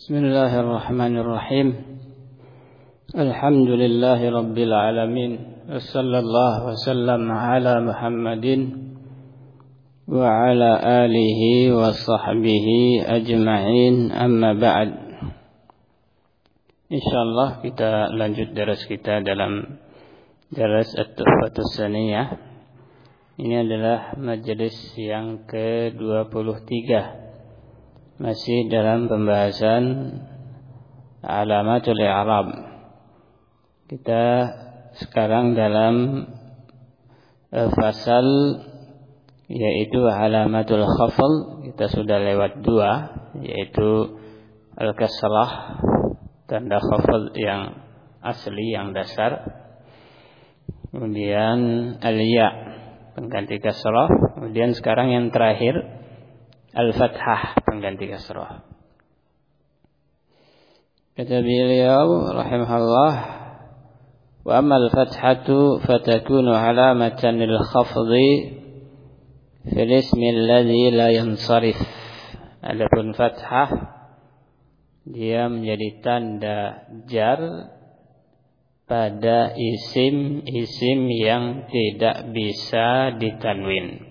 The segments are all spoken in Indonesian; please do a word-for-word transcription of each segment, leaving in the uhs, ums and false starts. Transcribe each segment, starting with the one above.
Bismillahirrahmanirrahim. Alhamdulillahi rabbil alamin. Wassallallahu wasallam ala Muhammadin wa ala alihi wa sahbihi ajma'in. Amma ba'd. Insyaallah kita lanjut daras kita dalam daras At-Tuhfatus Saniyah. Ini adalah majelis yang ke dua puluh tiga. Masih dalam pembahasan alamatul i'rab. Kita sekarang dalam fasal yaitu alamatul khafd. Kita sudah lewat dua, yaitu al-kasrah, tanda khafd yang asli, yang dasar. Kemudian al-ya, pengganti kasrah. Kemudian sekarang yang terakhir al-fathah, pengganti kasrah. Kata beliau rahimahullah, wa amal fathatu fatakunu alamatan lil khafdi fil ismi alladhi la yansarif. Adapun fathah, dia menjadi tanda jar pada isim-isim yang tidak bisa ditanwin.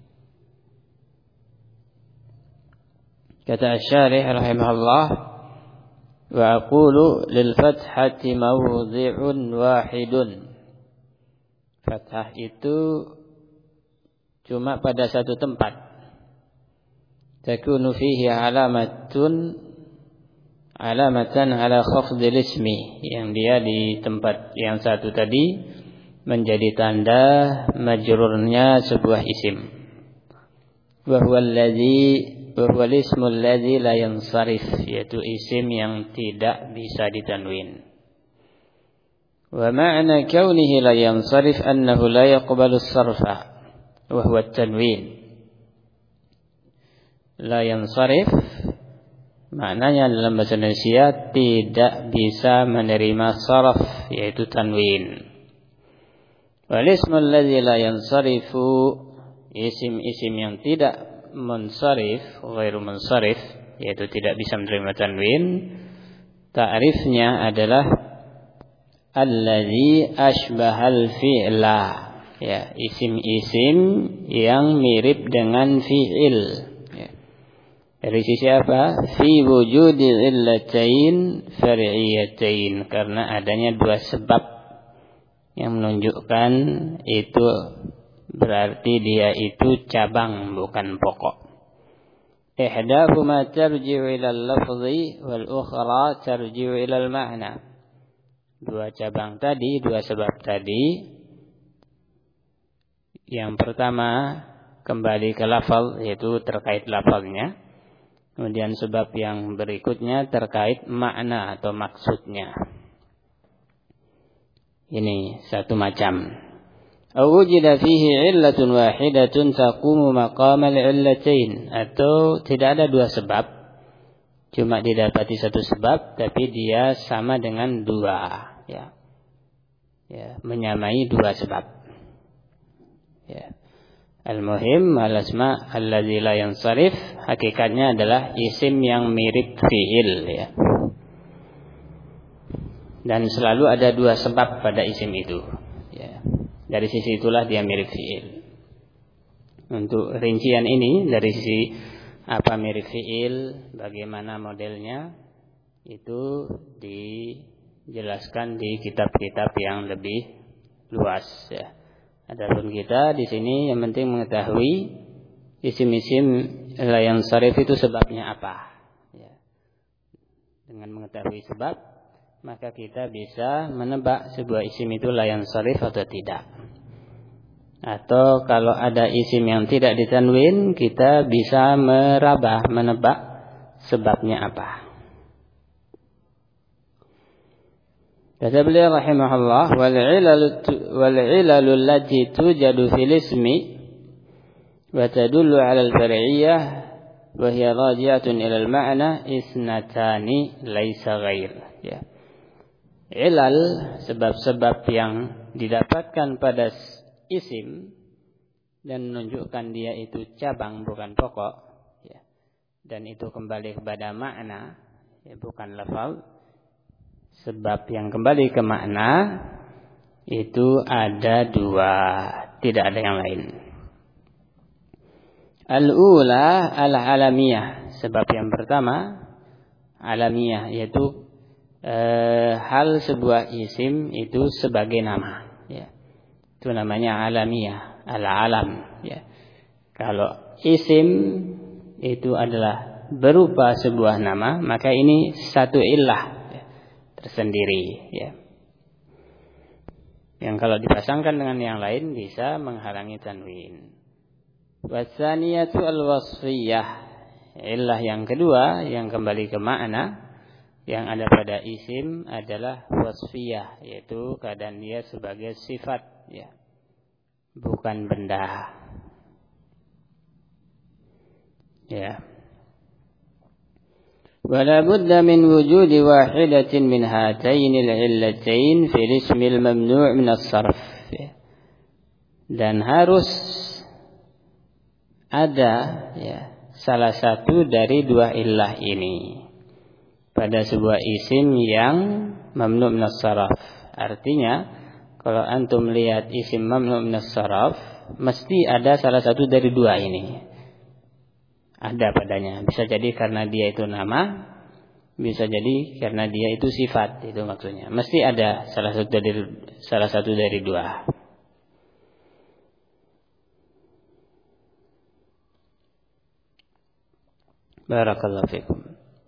Kata Asy-Syarih rahimahullah, wa aqulu lil fathati mawdhi'un wahidun. Fathah itu cuma pada satu tempat. Takunu fihi alamatun alamatan ala khafdil ismi, yang dia di tempat yang satu tadi menjadi tanda majrurnya sebuah isim. Wa huwa alladhi Bahwa ismul ladzi la yansarif, yaitu isim yang tidak bisa ditanwin. Wa ma'na kaunihi la yansarif annahu la yaqbalu as-sarfa wa huwa at-tanwin. La yansarif maknanya dalam bahasa Indonesia tidak bisa menerima sarf, yaitu tanwin. Wal ismul ladzi la yansarifu, isim-isim yang tidak munsharif, ghairu munsharif, yaitu tidak bisa menerima tanwin, ta'rifnya adalah alladzi asbahal fi'la, ya, isim-isim yang mirip dengan fi'il, ya. Dari sisi apa? Fi wujudi illatain far'iyatain, karena adanya dua sebab yang menunjukkan itu berarti dia itu cabang, bukan pokok. Ihdahuma tarji'u ila al-lafzi wal ukhra tarji'u ila al-ma'na. Dua cabang tadi, dua sebab tadi. Yang pertama kembali ke lafaz, yaitu terkait lafaznya. Kemudian sebab yang berikutnya terkait makna atau maksudnya. Ini satu macam. Aw wujida fihi illatun wahidatun taqumu maqamal illatain, atau tidak ada dua sebab, cuma didapati satu sebab tapi dia sama dengan dua, ya. Ya, menyamai dua sebab. Ya. Al-muhim al-asma alladzi la yansarif, hakikatnya adalah isim yang mirip fi'il, ya. Dan selalu ada dua sebab pada isim itu, ya. Dari sisi itulah dia mirip fi'il. Untuk rincian ini, dari sisi apa mirip fi'il, bagaimana modelnya, itu dijelaskan di kitab-kitab yang lebih luas, ya. Adapun kita di sini yang penting mengetahui isim-isim la yansarif itu sebabnya apa, ya. Dengan mengetahui sebab, maka kita bisa menebak sebuah isim itu la yansarif atau tidak. Atau kalau ada isim yang tidak ditanwin, kita bisa meraba, menebak sebabnya apa. Kata beliau rahimahullah, wal ilalu wal ilalu allati tujadu fil ismi wa tadullu 'ala al-far'iyyah wa hiya raji'atun ila al-ma'na isnatani laisa ghair, ya. Ilal, sebab-sebab yang didapatkan pada isim dan menunjukkan dia itu cabang bukan pokok, ya. Dan itu kembali kepada makna, ya, bukan lafal. Sebab yang kembali ke makna itu ada dua, tidak ada yang lain. Al-ula al-alamiyah, sebab yang pertama alamiyah, yaitu e, hal sebuah isim itu sebagai nama, ya. Itu namanya alamiyah, al-alam, ya. Kalau isim itu adalah berupa sebuah nama, maka ini satu illah, ya, tersendiri, ya. Yang kalau dipasangkan dengan yang lain bisa menghalangi tanwin. Wasaniyatu al-wasfiyah, illah yang kedua yang kembali ke makna yang ada pada isim adalah wasfiyah, yaitu keadaan dia sebagai sifat, ya, bukan benda, ya. Wala budda min wujudi wahidatin min hataini al-illatain fi ismi al-mamnu' min as-sarf, dan harus ada, ya, salah satu dari dua illah ini pada sebuah isim yang mamnu' min as-sarf. Artinya kalau antum lihat isim mamnu' min as-sarf, mesti ada salah satu dari dua ini ada padanya. Bisa jadi karena dia itu nama, bisa jadi karena dia itu sifat, itu maksudnya. Mesti ada salah satu dari salah satu dari dua. Barakallahu fikum.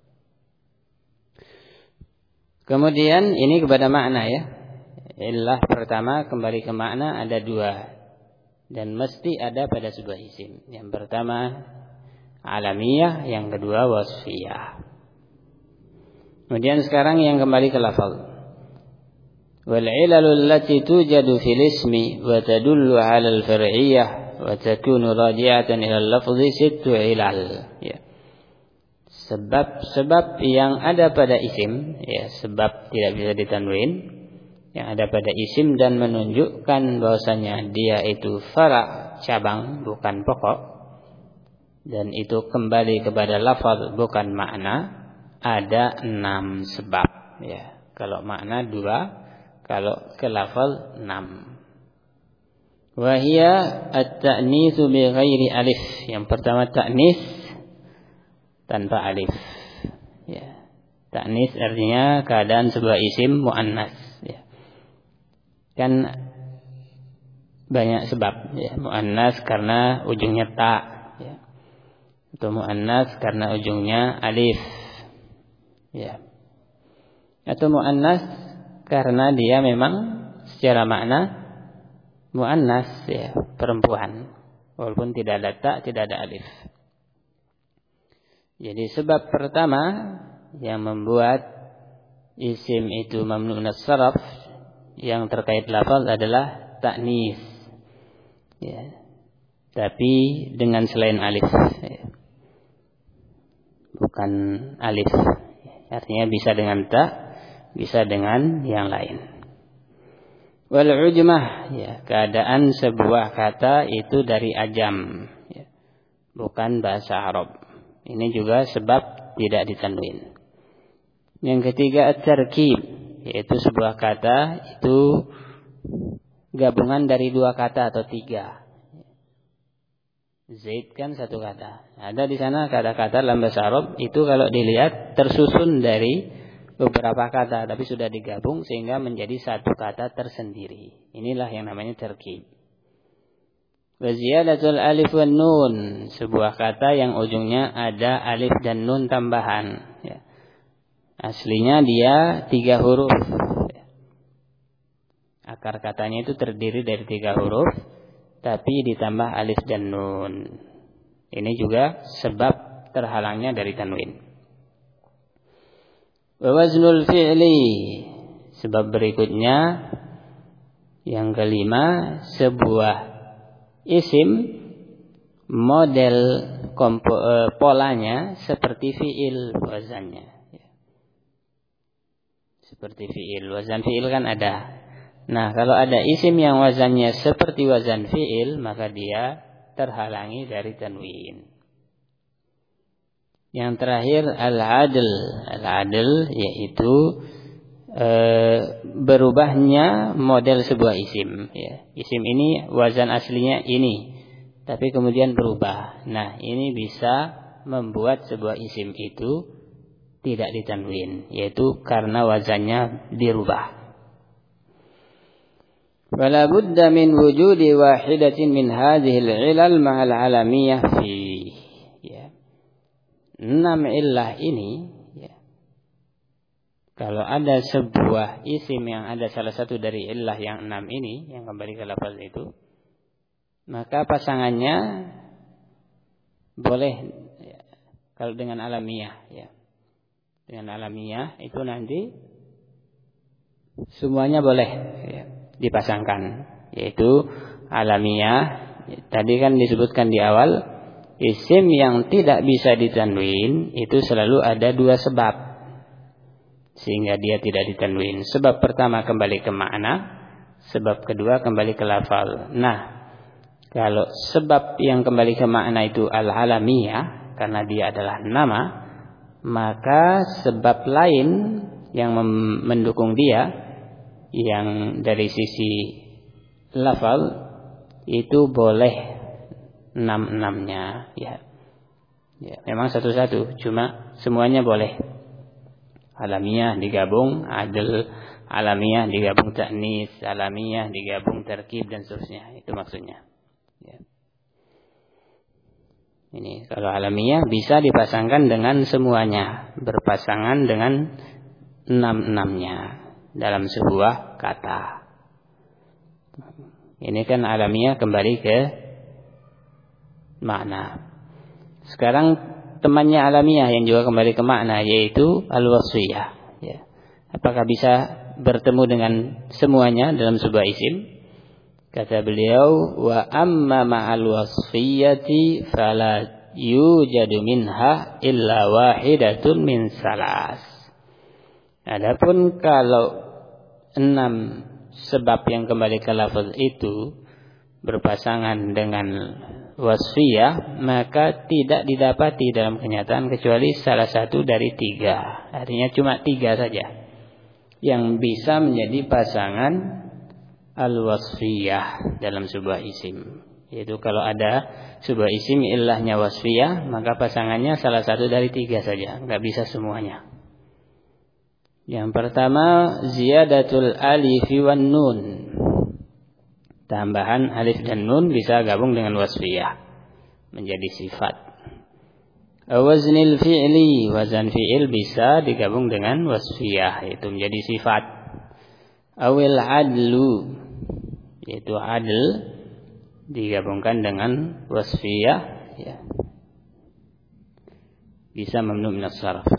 Kemudian ini kepada makna, ya. Illah pertama kembali ke makna ada dua dan mesti ada pada sebuah isim. Yang pertama alamiyah, yang kedua wasfiyah. Kemudian sekarang yang kembali ke lafaz. Wal ilalul lati tujadu fil ismi wa tadullu 'ala al-far'iyyah wa takunu raji'atan ila al-lafzi sittu ilal, ya. Sebab-sebab yang ada pada isim, ya, sebab tidak bisa ditanwin, yang ada pada isim dan menunjukkan bahwasanya dia itu fara', cabang, bukan pokok, dan itu kembali kepada lafaz bukan makna, ada enam sebab, ya. Kalau makna dua, kalau ke lafaz enam. Wa hiya at-ta'nitsu bi ghairi alif. Yang pertama ta'nis tanpa alif, ya. Ta'nis artinya keadaan sebuah isim muannas, ya. Kan banyak sebab, ya. Muannas karena ujungnya ta, ya. Atau muannas karena ujungnya alif, ya. Atau muannas karena dia memang secara makna muannas, ya, perempuan, walaupun tidak ada ta, tidak ada alif. Jadi sebab pertama yang membuat isim itu mamnu' min as-sarf yang terkait lafaz adalah ta'nis, ya. Tapi dengan selain alif, ya. Bukan alif, artinya bisa dengan ta, bisa dengan yang lain. Wal ujmah, ya, keadaan sebuah kata itu dari ajam, ya, bukan bahasa Arab. Ini juga sebab tidak ditanwin. Yang ketiga at-tarkib, yaitu sebuah kata itu gabungan dari dua kata atau tiga. Zaid kan satu kata. Ada di sana kata-kata dalam bahasa Arab itu kalau dilihat tersusun dari beberapa kata, tapi sudah digabung sehingga menjadi satu kata tersendiri. Inilah yang namanya tarkib. Wa ziyadatul alif wan nun, sebuah kata yang ujungnya ada alif dan nun tambahan, ya. Aslinya dia tiga huruf, ya. Akar katanya itu terdiri dari tiga huruf, tapi ditambah alif dan nun. Ini juga sebab terhalangnya dari tanwin. Wa waznul fi'li, sebab berikutnya yang kelima, sebuah isim model kompo, e, polanya seperti fi'il wazannya, ya. Seperti fi'il, wazan fi'il kan ada. Nah, kalau ada isim yang wazannya seperti wazan fi'il, maka dia terhalangi dari tanwin. Yang terakhir al-adl. Al-adl yaitu e, berubahnya model sebuah isim. Ya. Isim ini wazan aslinya ini, tapi kemudian berubah. Nah, ini bisa membuat sebuah isim itu tidak ditanwin, yaitu karena wazannya dirubah. Wala budda min wujudi wahidatin min hadhihi al-'ilal ma'al 'alamiyah fi. Ya. Enam illah ini, ya. Kalau ada sebuah isim yang ada salah satu dari illah yang enam ini, yang kembali ke lafaz itu, maka pasangannya boleh, ya, kalau dengan alamiah, ya. Dengan alamiah itu nanti semuanya boleh, ya, dipasangkan, yaitu alamiah. Tadi kan disebutkan di awal, isim yang tidak bisa ditanwin itu selalu ada dua sebab sehingga dia tidak ditanwin. Sebab pertama kembali ke makna, sebab kedua kembali ke lafal. Nah, kalau sebab yang kembali ke makna itu al-alamiyah karena dia adalah nama, maka sebab lain yang mendukung dia yang dari sisi lafal itu boleh enam-enamnya, ya. Ya, memang satu-satu, cuma semuanya boleh. Alamiah digabung adl, alamiah digabung ta'nis, alamiah digabung terkib dan seterusnya. Itu maksudnya. Ya. Ini kalau alamiah bisa dipasangkan dengan semuanya, berpasangan dengan enam-enamnya dalam sebuah kata. Ini kan alamiah kembali ke makna. Sekarang temannya alamiah yang juga kembali ke makna, yaitu al-wasfiyah. Ya. Apakah bisa bertemu dengan semuanya dalam sebuah isim? Kata beliau, wa amma ma'al wasfiyati fala yujadu minha illa wahidatun min salas. Adapun kalau enam sebab yang kembali ke lafaz itu berpasangan dengan wasfiyah, maka tidak didapati dalam kenyataan kecuali salah satu dari tiga. Artinya cuma tiga saja yang bisa menjadi pasangan al-wasfiyah dalam sebuah isim. Yaitu kalau ada sebuah isim illahnya wasfiyah, maka pasangannya salah satu dari tiga saja, nggak bisa semuanya. Yang pertama, ziyadatul alif wan nun. Tambahan alif dan nun bisa gabung dengan wasfiyah menjadi sifat. Waznil fi'li, wazan fi'il bisa digabung dengan wasfiyah, itu menjadi sifat. Awil adlu, yaitu adl digabungkan dengan wasfiyah, ya. Bisa mamnu min as-sarf.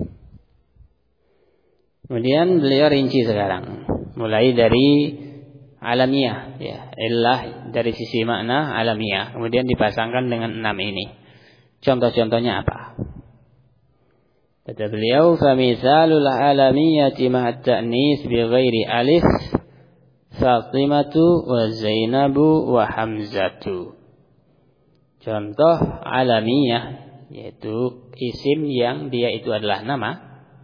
Kemudian beliau rinci sekarang, mulai dari alamiah, ya, illah dari sisi makna alamiah, kemudian dipasangkan dengan enam ini. Contoh-contohnya apa? Kata beliau, famisalul alamiyati ma'at ta'nis bi ghairi alif Fatimatu wa Zainabu wa Hamzatu. Contoh alamiyah yaitu isim yang dia itu adalah nama,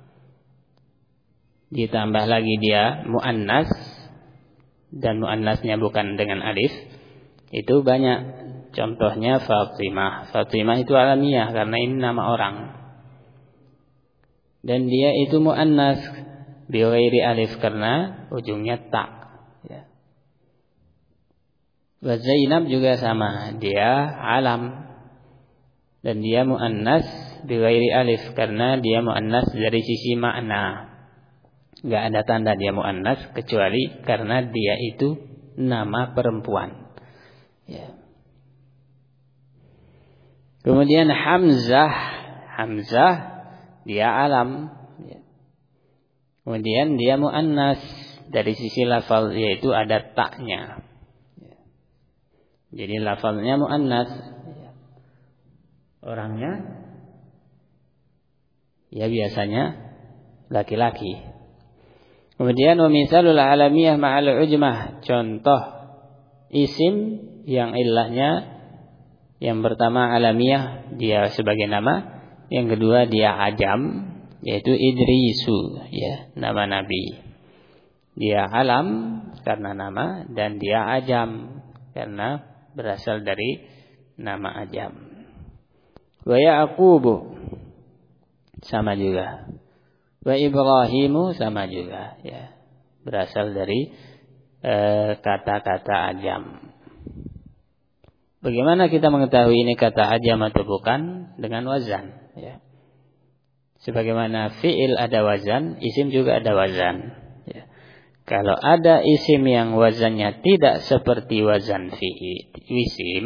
ditambah lagi dia muannas dan muannasnya bukan dengan alif. Itu banyak. Contohnya Fatimah. Fatimah itu alamiah karena ini nama orang. Dan dia itu muannas bi ghairi alif karena ujungnya ta. Ya. Wa Zainab juga sama, dia alam dan dia muannas bi ghairi alif karena dia muannas dari sisi makna. Enggak ada tanda dia muannas kecuali karena dia itu nama perempuan. Ya. Kemudian Hamzah, Hamzah dia alam. Ya. Kemudian dia muannas dari sisi lafal yaitu ada taknya. Ya. Jadi lafalnya muannas. Ya. Orangnya ya biasanya laki-laki. Kemudian wa misalul alamiyah ma'al ujmah, contoh isim yang ilahnya yang pertama alamiah dia sebagai nama, yang kedua dia ajam, yaitu Idrisu, ya, nama nabi. Dia alam karena nama, dan dia ajam karena berasal dari nama ajam. Wa Yaqubu sama juga. Wa Ibrahimu sama juga, ya, berasal dari eh, kata-kata ajam. Bagaimana kita mengetahui ini kata ajam atau bukan? Dengan wazan, ya. Sebagaimana fi'il ada wazan, isim juga ada wazan, ya. Kalau ada isim yang wazannya tidak seperti wazan fi'il isim,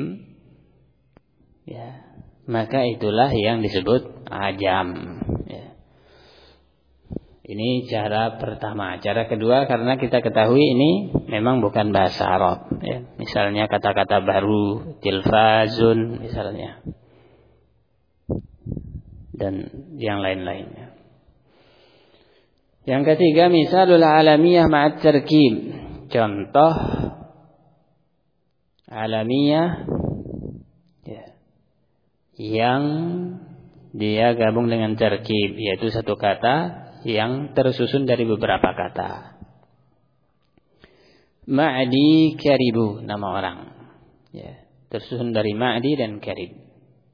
ya, maka itulah yang disebut ajam, ya. Ini cara pertama. Cara kedua, karena kita ketahui ini memang bukan bahasa Arab, ya. Misalnya kata-kata baru, tilfazun misalnya, dan yang lain-lainnya. Yang ketiga, misalul alamiyah ma'at tarkib. Contoh alamiyah, ya, yang dia gabung dengan tarkib, yaitu satu kata yang tersusun dari beberapa kata. Ma'di karibu, nama orang, ya, tersusun dari ma'di dan karib,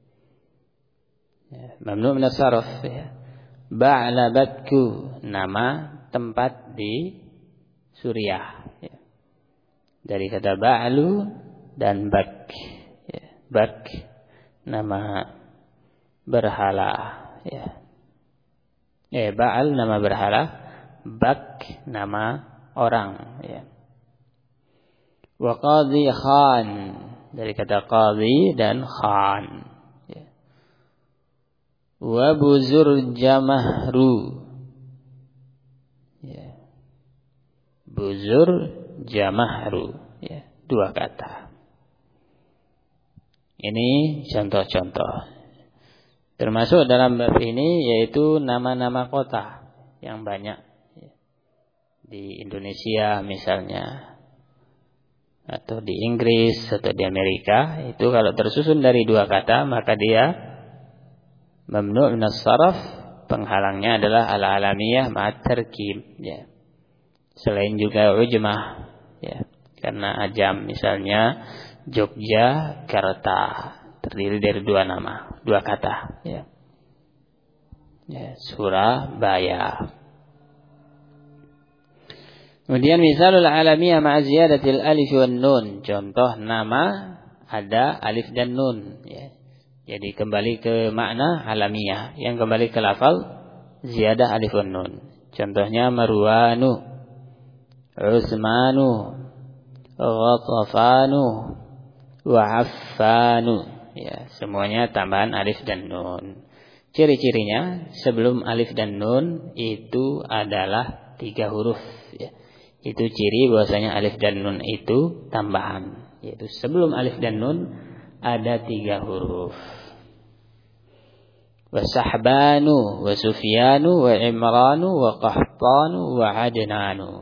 ya, mamnu' min as-sarf, ya. Ba'labatku, nama tempat di Suriah, ya, dari kata ba'lu dan bak, ya. Bak nama berhala, ya. Eh, Ba'al nama berhala, Bak nama orang, ya. Wa qadhi khan, dari kata qadhi dan khan, ya. Wa buzur jamahru, ya. Buzur jamahru, ya, dua kata. Ini contoh-contoh. Termasuk dalam bab ini yaitu nama-nama kota yang banyak, ya. Di Indonesia misalnya, atau di Inggris atau di Amerika, itu kalau tersusun dari dua kata maka dia mamnu' min as-sarf, penghalangnya adalah al-alamiyah ma'at tarkib, ya. Selain juga ujmah, ya, karena ajam misalnya Yogyakarta terdiri dari dua nama, dua kata, ya. Ya, Surabaya. Kemudian misalul alamiyah ma'a ziyadatil alif wan nun. Contoh nama ada alif dan nun, ya. Jadi kembali ke makna alamiyah, yang kembali ke lafal ziyadah alif wan nun. Contohnya Marwanu, Utsmanu, Ghatafanu, wa Affanu. Ya, semuanya tambahan alif dan nun. Ciri-cirinya sebelum alif dan nun itu adalah tiga huruf, ya. Itu ciri bahwasanya alif dan nun itu tambahan, yaitu sebelum alif dan nun ada tiga huruf. Wa Sahbanu, wa Sufyanu, wa Imranu, wa Qahtanu, wa Adnanu.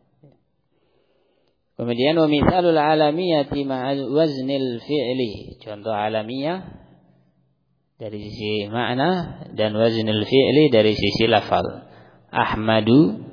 Kemudian wa mithalul alamiyati ma'a waznil fi'li. Contoh alamiyah dari sisi makna dan waznil fi'li dari sisi lafal. Ahmadu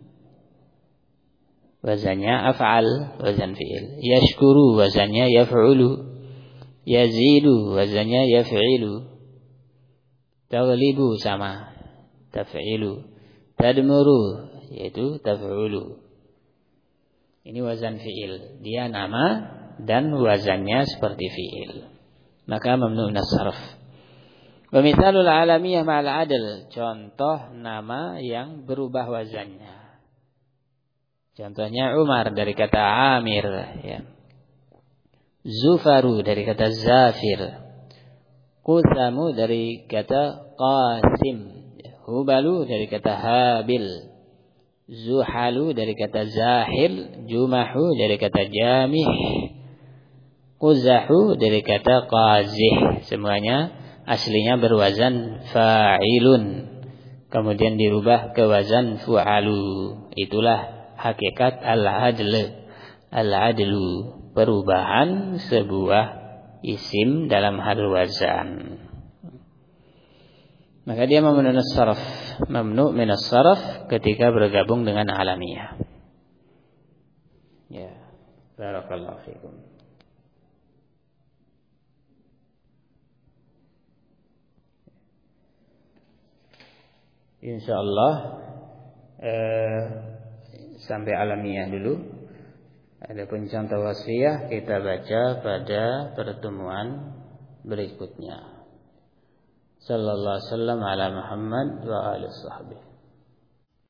wazannya af'al, wazan fi'il. Yashkuru wazannya yaf'ulu. Yazidu wazannya yaf'ilu. Taghlibu sama taf'ilu. Tadmuru yaitu taf'ulu. Ini wazan fi'il. Dia nama dan wazannya seperti fi'il. Maka mamnu' min as-sarf. Wa mithalul alamiyah ma'al adl. Contoh nama yang berubah wazannya. Contohnya Umar dari kata Amir, ya. Zufaru dari kata Zafir. Quthamu dari kata Qasim. Hubalu dari kata Habil. Zuhalu dari kata Zahil. Jumahu dari kata Jamih. Quzahu dari kata Qazih. Semuanya aslinya berwazan fa'ilun, kemudian dirubah ke wazan fu'alu. Itulah hakikat al-adl. Al-adlu, perubahan sebuah isim dalam hal wazan. maka dia mamnu minas sarf, mamnu minas sarf ketika bergabung dengan alamiyah. Ya, barakallahu fikum. Insyaallah eh, sampai alamiyah dulu. Adapun contoh wasfiyah kita baca pada pertemuan berikutnya. Sallallahu alaihi wasallam ala Muhammad wa alihi wasallam.